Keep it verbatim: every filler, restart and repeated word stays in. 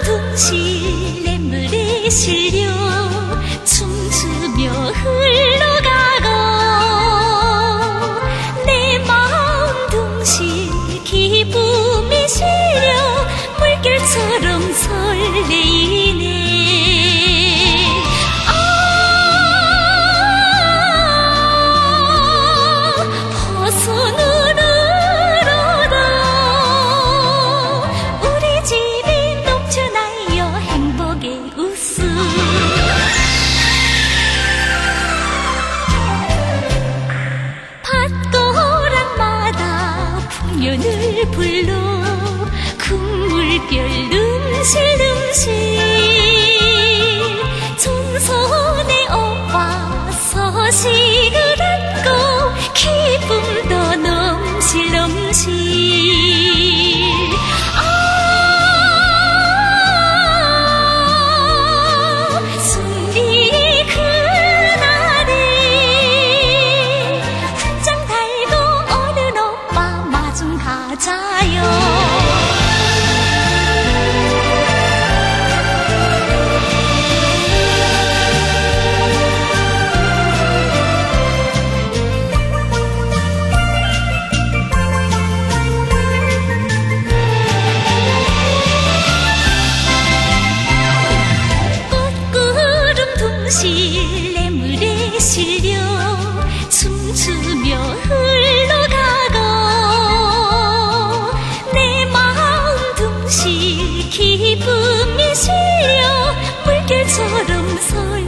둥실 냇물에 실려 춤추며 흘러가고 내 마음 둥실 기쁨이 실려 물결처럼 설레이네. 풍년을 불러 국물별 음실음실 전선에 오빠 서식을 안고 기쁨도 넘실넘실 아 순리 그날에 훈장 달고 오는 오빠 마중 가자요. 꽃구름 둥실 냇물에 실려 춤추며 흘러가고 내 마음 둥실 기쁨이 실려 물결처럼 설